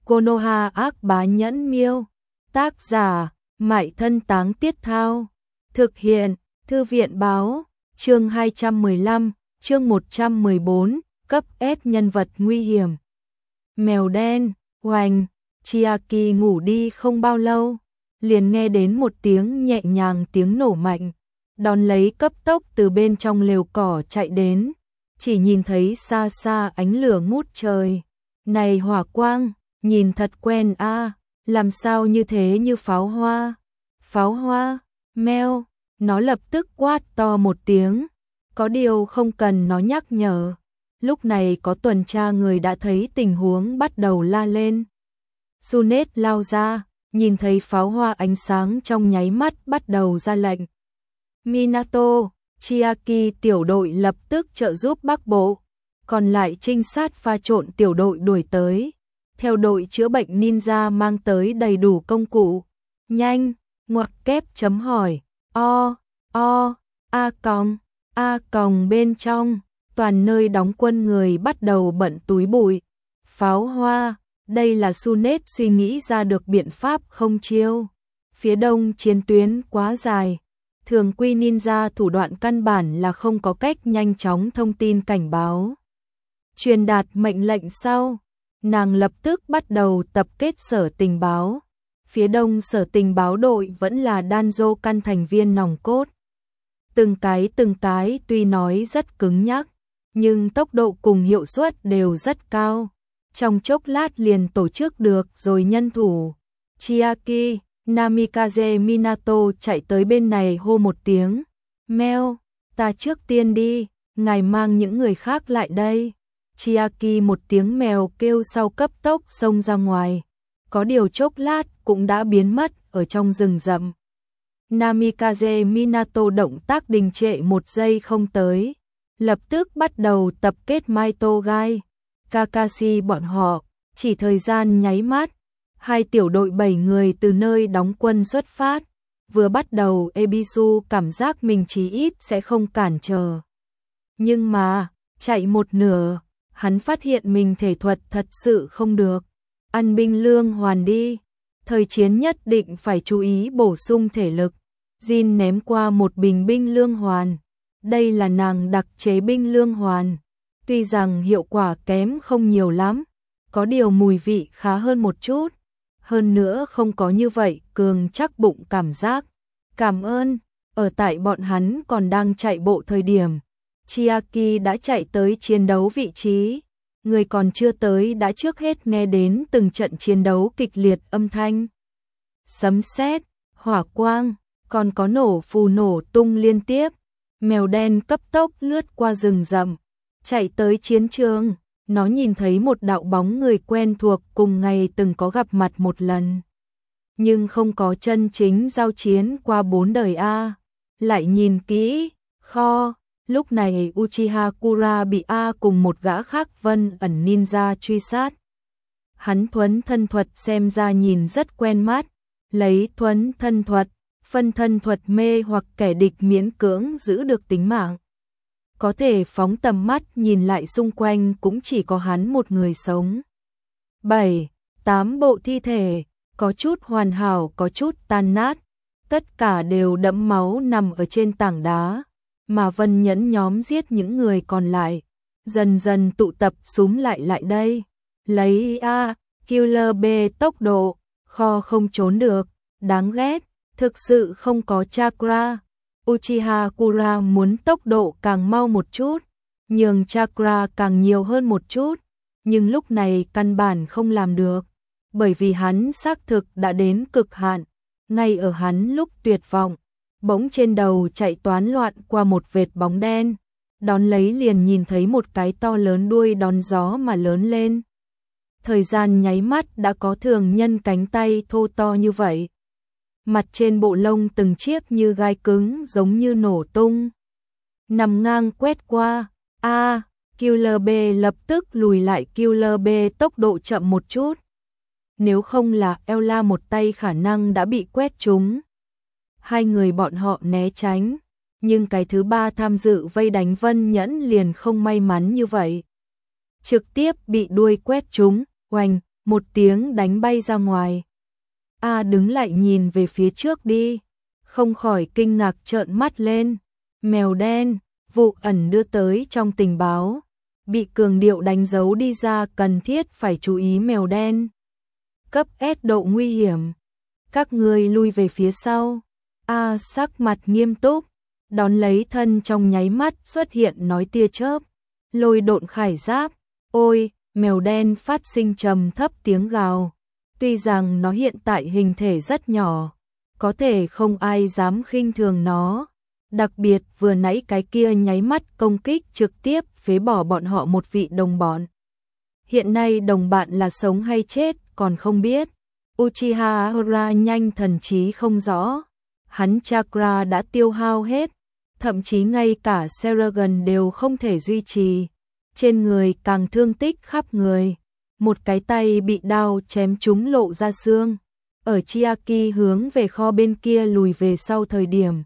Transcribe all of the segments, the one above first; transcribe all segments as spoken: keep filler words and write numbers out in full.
Konoha ác bá nhẫn miêu. Tác giả, Mại Thân Táng Tiết Thao. Thực hiện, Thư viện báo, chương hai trăm mười lăm, chương một trăm mười bốn, cấp S nhân vật nguy hiểm. Mèo đen, oành, Chiaki ngủ đi không bao lâu, liền nghe đến một tiếng nhẹ nhàng tiếng nổ mạnh, đón lấy cấp tốc từ bên trong lều cỏ chạy đến, chỉ nhìn thấy xa xa ánh lửa ngút trời. Này hỏa quang, nhìn thật quen a, làm sao như thế như pháo hoa. Pháo hoa, meo, nó lập tức quát to một tiếng, có điều không cần nó nhắc nhở. Lúc này có tuần tra người đã thấy tình huống bắt đầu la lên. Sunet lao ra, nhìn thấy pháo hoa ánh sáng trong nháy mắt bắt đầu ra lệnh. Minato, Chiaki tiểu đội lập tức trợ giúp Bắc Bộ, còn lại trinh sát pha trộn tiểu đội đuổi tới. Theo đội chữa bệnh ninja mang tới đầy đủ công cụ. Nhanh, ngoặc kép chấm hỏi, o, o, a còng, a còng bên trong, toàn nơi đóng quân người bắt đầu bận túi bụi. Pháo hoa, đây là Sunet suy nghĩ ra được biện pháp không chiêu. Phía đông chiến tuyến quá dài, thường quy ninja thủ đoạn căn bản là không có cách nhanh chóng thông tin cảnh báo. Truyền đạt mệnh lệnh sau, nàng lập tức bắt đầu tập kết sở tình báo. Phía đông sở tình báo đội vẫn là Danzo căn thành viên nòng cốt. Từng cái từng cái tuy nói rất cứng nhắc, nhưng tốc độ cùng hiệu suất đều rất cao. Trong chốc lát liền tổ chức được rồi nhân thủ. Chiaki, Namikaze Minato chạy tới bên này hô một tiếng. Meo, ta trước tiên đi, ngài mang những người khác lại đây. Chiaki một tiếng mèo kêu sau cấp tốc xông ra ngoài. Có điều chốc lát cũng đã biến mất ở trong rừng rậm. Namikaze Minato động tác đình trệ một giây không tới. Lập tức bắt đầu tập kết Maito Gai, Kakashi bọn họ, chỉ thời gian nháy mắt. Hai tiểu đội bảy người từ nơi đóng quân xuất phát. Vừa bắt đầu Ebisu cảm giác mình chí ít sẽ không cản trở. Nhưng mà, chạy một nửa, hắn phát hiện mình thể thuật thật sự không được. Ăn binh lương hoàn đi. Thời chiến nhất định phải chú ý bổ sung thể lực. Jin ném qua một bình binh lương hoàn. Đây là nàng đặc chế binh lương hoàn. Tuy rằng hiệu quả kém không nhiều lắm, có điều mùi vị khá hơn một chút. Hơn nữa không có như vậy cường chắc bụng cảm giác. Cảm ơn, ở tại bọn hắn còn đang chạy bộ thời điểm. Chiaki đã chạy tới chiến đấu vị trí. Người còn chưa tới đã trước hết nghe đến từng trận chiến đấu kịch liệt âm thanh. Sấm sét, hỏa quang, còn có nổ phù nổ tung liên tiếp. Mèo đen cấp tốc lướt qua rừng rậm, chạy tới chiến trường. Nó nhìn thấy một đạo bóng người quen thuộc cùng ngày từng có gặp mặt một lần. Nhưng không có chân chính giao chiến qua bốn đời A. Lại nhìn kỹ, kho. Lúc này Uchiha Kura bị A cùng một gã khác Vân ẩn ninja truy sát. Hắn thuấn thân thuật xem ra nhìn rất quen mắt. Lấy thuấn thân thuật, phân thân thuật mê hoặc kẻ địch miễn cưỡng giữ được tính mạng. Có thể phóng tầm mắt nhìn lại xung quanh cũng chỉ có hắn một người sống. Bảy, tám bộ thi thể, có chút hoàn hảo có chút tan nát. Tất cả đều đẫm máu nằm ở trên tảng đá. Mà Vân Nhẫn nhóm giết những người còn lại. Dần dần tụ tập súm lại lại đây. Lấy A, Killer B tốc độ, kho không trốn được, đáng ghét, thực sự không có chakra. Uchiha Kura muốn tốc độ càng mau một chút, nhường chakra càng nhiều hơn một chút, nhưng lúc này căn bản không làm được, bởi vì hắn xác thực đã đến cực hạn. Ngay ở hắn lúc tuyệt vọng, bỗng trên đầu chạy toán loạn qua một vệt bóng đen, đón lấy liền nhìn thấy một cái to lớn đuôi đón gió mà lớn lên. Thời gian nháy mắt đã có thường nhân cánh tay thô to như vậy. Mặt trên bộ lông từng chiếc như gai cứng giống như nổ tung. Nằm ngang quét qua, A, Killer B lập tức lùi lại. Killer B tốc độ chậm một chút. Nếu không là Ella một tay khả năng đã bị quét trúng. Hai người bọn họ né tránh, nhưng cái thứ ba tham dự vây đánh Vân Nhẫn liền không may mắn như vậy. Trực tiếp bị đuôi quét trúng, oanh, một tiếng đánh bay ra ngoài. A đứng lại nhìn về phía trước đi, không khỏi kinh ngạc trợn mắt lên. Mèo đen, vụ ẩn đưa tới trong tình báo, bị cường điệu đánh dấu đi ra, cần thiết phải chú ý mèo đen. Cấp S độ nguy hiểm. Các ngươi lui về phía sau. A sắc mặt nghiêm túc, đón lấy thân trong nháy mắt xuất hiện nói tia chớp, lôi độn khải giáp. Ôi, mèo đen phát sinh trầm thấp tiếng gào. Tuy rằng nó hiện tại hình thể rất nhỏ, có thể không ai dám khinh thường nó. Đặc biệt vừa nãy cái kia nháy mắt công kích trực tiếp phế bỏ bọn họ một vị đồng bọn. Hiện nay đồng bạn là sống hay chết còn không biết. Uchiha Hora nhanh thần trí không rõ. Hắn chakra đã tiêu hao hết, thậm chí ngay cả Seragon đều không thể duy trì. Trên người càng thương tích khắp người. Một cái tay bị đao chém trúng lộ ra xương. Ở Chiaki hướng về kho bên kia lùi về sau thời điểm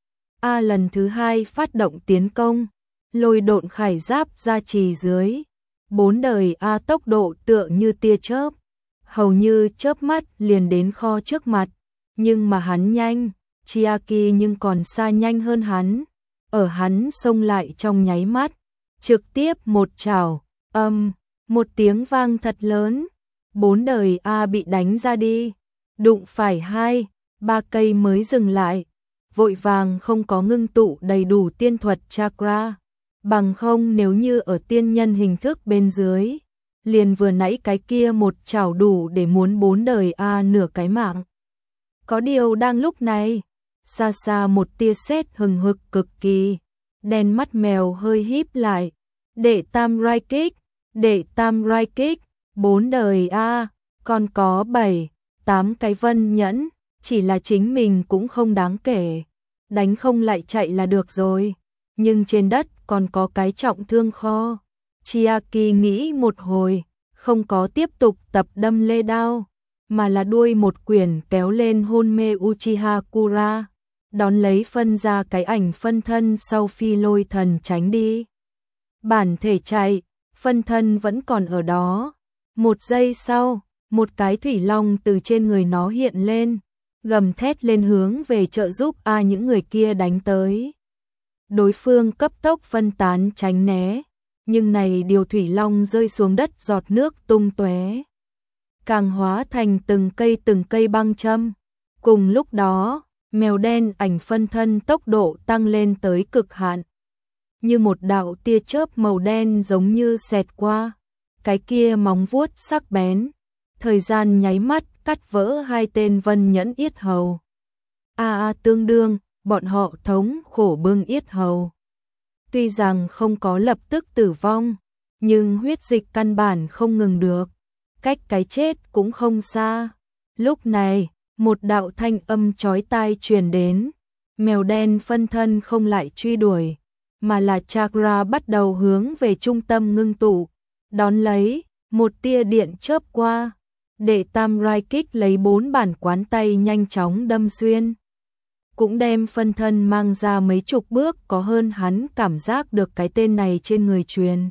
A lần thứ hai phát động tiến công, lôi độn khải giáp ra trì dưới. Bốn đời A tốc độ tựa như tia chớp, hầu như chớp mắt liền đến kho trước mặt. Nhưng mà hắn nhanh, Chiaki nhưng còn xa nhanh hơn hắn. Ở hắn xông lại trong nháy mắt, trực tiếp một chảo, âm, một tiếng vang thật lớn. Bốn đời A bị đánh ra đi, đụng phải hai, ba cây mới dừng lại. Vội vàng không có ngưng tụ đầy đủ tiên thuật chakra, bằng không nếu như ở tiên nhân hình thức bên dưới, liền vừa nãy cái kia một chảo đủ để muốn bốn đời A nửa cái mạng. Có điều đang lúc này, xa xa một tia sét hừng hực cực kỳ, đen mắt mèo hơi híp lại. Đệ tam rai kích, đệ tam rai kích, bốn đời A, còn có bảy, tám cái vân nhẫn, chỉ là chính mình cũng không đáng kể, đánh không lại chạy là được rồi, nhưng trên đất còn có cái trọng thương kho. Chiaki nghĩ một hồi, không có tiếp tục tập đâm lê đao, mà là đuôi một quyển kéo lên hôn mê Uchiha Kura, đón lấy phân ra cái ảnh phân thân sau phi lôi thần tránh đi. Bản thể chạy, phân thân vẫn còn ở đó. Một giây sau, một cái thủy long từ trên người nó hiện lên, gầm thét lên hướng về trợ giúp A những người kia đánh tới. Đối phương cấp tốc phân tán tránh né, nhưng này điều thủy long rơi xuống đất giọt nước tung tóe, càng hóa thành từng cây từng cây băng châm. Cùng lúc đó, mèo đen ảnh phân thân tốc độ tăng lên tới cực hạn, như một đạo tia chớp màu đen giống như xẹt qua, cái kia móng vuốt sắc bén, thời gian nháy mắt cắt vỡ hai tên vân nhẫn yết hầu. A a tương đương, bọn họ thống khổ bưng yết hầu. Tuy rằng không có lập tức tử vong, nhưng huyết dịch căn bản không ngừng được, cách cái chết cũng không xa. Lúc này, một đạo thanh âm chói tai truyền đến, mèo đen phân thân không lại truy đuổi, mà là chakra bắt đầu hướng về trung tâm ngưng tụ, đón lấy, một tia điện chớp qua, đệ tam rai kích lấy bốn bản quán tay nhanh chóng đâm xuyên. Cũng đem phân thân mang ra mấy chục bước, có hơn hắn cảm giác được cái tên này trên người truyền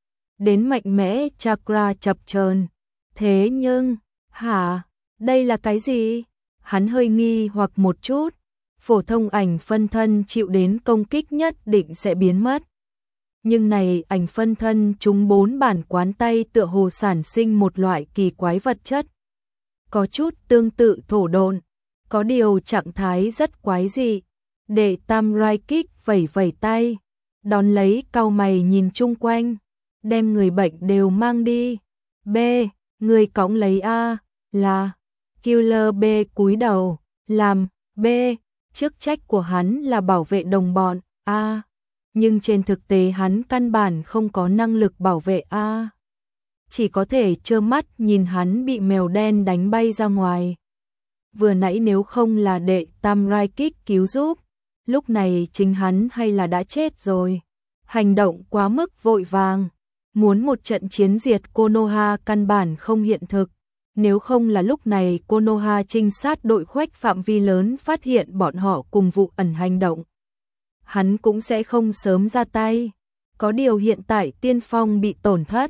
đến mạnh mẽ chakra chập chờn. Thế nhưng, hả, đây là cái gì? Hắn hơi nghi hoặc một chút, phổ thông ảnh phân thân chịu đến công kích nhất định sẽ biến mất. Nhưng này ảnh phân thân chúng bốn bản quán tay tựa hồ sản sinh một loại kỳ quái vật chất. Có chút tương tự thổ độn, có điều trạng thái rất quái dị. Đệ tam rai kích vẩy vẩy tay, đón lấy cau mày nhìn chung quanh, đem người bệnh đều mang đi. B, người cõng lấy A, là Killer. B cúi đầu, làm B, chức trách của hắn là bảo vệ đồng bọn A, nhưng trên thực tế hắn căn bản không có năng lực bảo vệ A, chỉ có thể trơ mắt nhìn hắn bị mèo đen đánh bay ra ngoài. Vừa nãy nếu không là đệ tam rai kích cứu giúp, lúc này chính hắn hay là đã chết rồi. Hành động quá mức vội vàng, muốn một trận chiến diệt Konoha căn bản không hiện thực. Nếu không là lúc này Konoha trinh sát đội khoách phạm vi lớn phát hiện bọn họ cùng vụ ẩn hành động, hắn cũng sẽ không sớm ra tay. Có điều hiện tại tiên phong bị tổn thất,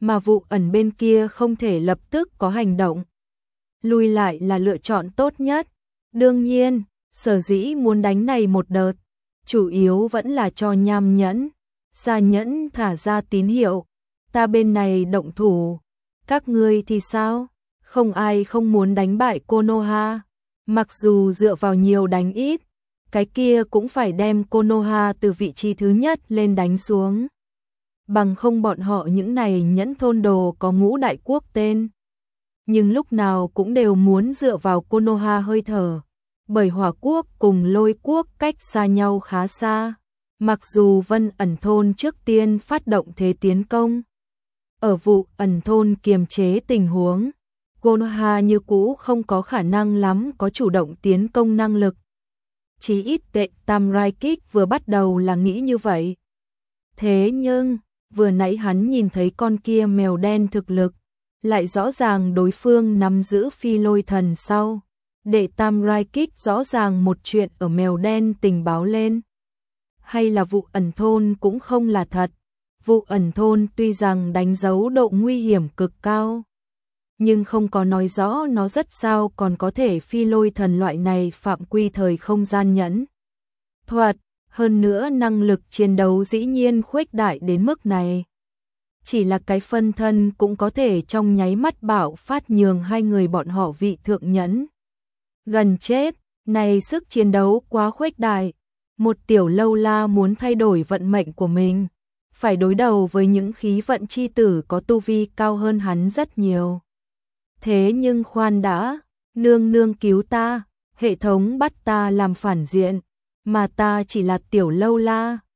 mà vụ ẩn bên kia không thể lập tức có hành động. Lui lại là lựa chọn tốt nhất. Đương nhiên, sở dĩ muốn đánh này một đợt, chủ yếu vẫn là cho Nham Nhẫn, Sa Nhẫn thả ra tín hiệu, ta bên này động thủ, các ngươi thì sao? Không ai không muốn đánh bại Konoha, mặc dù dựa vào nhiều đánh ít, cái kia cũng phải đem Konoha từ vị trí thứ nhất lên đánh xuống. Bằng không bọn họ những này nhẫn thôn đồ có ngũ đại quốc tên. Nhưng lúc nào cũng đều muốn dựa vào Konoha hơi thở, bởi Hỏa quốc cùng Lôi quốc cách xa nhau khá xa. Mặc dù Vân ẩn thôn trước tiên phát động thế tiến công, ở vụ ẩn thôn kiềm chế tình huống, Konoha như cũ không có khả năng lắm có chủ động tiến công năng lực. Chí ít tệ Tam Rai Kích vừa bắt đầu là nghĩ như vậy. Thế nhưng, vừa nãy hắn nhìn thấy con kia mèo đen thực lực, lại rõ ràng đối phương nắm giữ phi lôi thần sau. Đệ Tam Rai Kích rõ ràng một chuyện ở mèo đen tình báo lên. Hay là vụ ẩn thôn cũng không là thật. Vụ ẩn thôn tuy rằng đánh dấu độ nguy hiểm cực cao, nhưng không có nói rõ nó rất sao còn có thể phi lôi thần loại này phạm quy thời không gian nhẫn thuật, hơn nữa năng lực chiến đấu dĩ nhiên khuếch đại đến mức này. Chỉ là cái phân thân cũng có thể trong nháy mắt bạo phát nhường hai người bọn họ vị thượng nhẫn gần chết, này sức chiến đấu quá khuếch đại. Một tiểu lâu la muốn thay đổi vận mệnh của mình, phải đối đầu với những khí vận chi tử có tu vi cao hơn hắn rất nhiều. Thế nhưng khoan đã, nương nương cứu ta, hệ thống bắt ta làm phản diện, mà ta chỉ là tiểu lâu la,